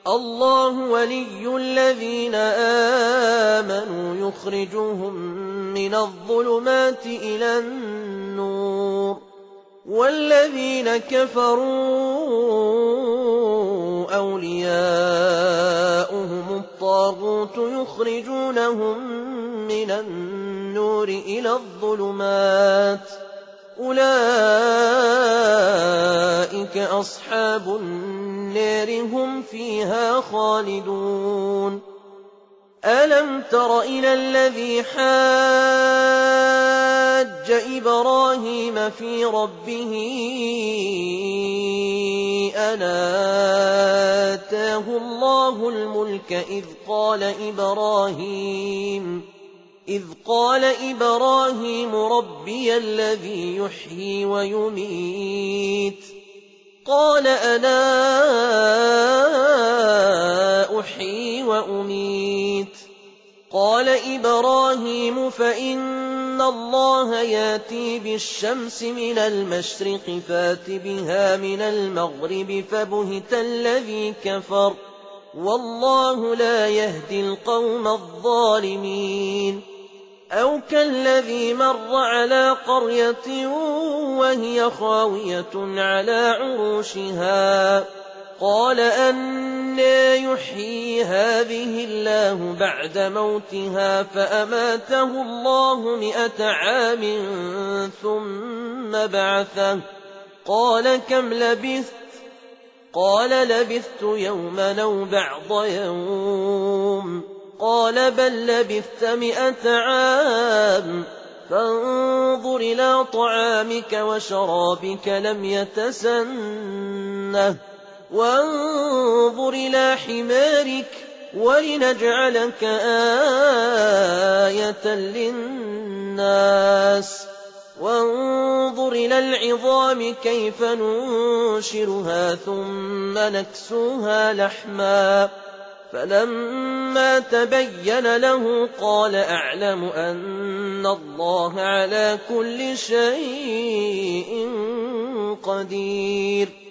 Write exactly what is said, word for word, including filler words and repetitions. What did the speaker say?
الله ولي الذين آمنوا يخرجهم من الظلمات إلى النور، والذين كفروا أولياؤهم الطاغوت يخرجونهم من النور إلى الظلمات، أولئك أصحاب النار هم فيها خالدون. ألم تر إلى الذي حاج إبراهيم في ربه أن آتاه الله الملك إذ قال إبراهيم إذ قال إبراهيم ربي الذي يحيي ويميت، قال أنا أحيي وأميت، قال إبراهيم فإن الله ياتي بالشمس من المشرق فات بها من المغرب فبهت الذي كفر والله لا يهدي القوم الظالمين. أو كالذي مر على قرية وهي خاوية على عروشها قال أنى يحيي هذه الله بعد موتها فأماته الله مئة عام ثم بعثه، قال كم لبثت؟ قال لبثت يوما أو بعض يوم، قال بل لبثت مئة عام، فانظر إلى طعامك وشرابك لم يتسنه، وانظر إلى حمارك ولنجعلك آية للناس، وانظر إلى العظام كيف ننشرها ثم نكسوها لحما، فلما تبين له قال أعلم أن الله على كل شيء قدير.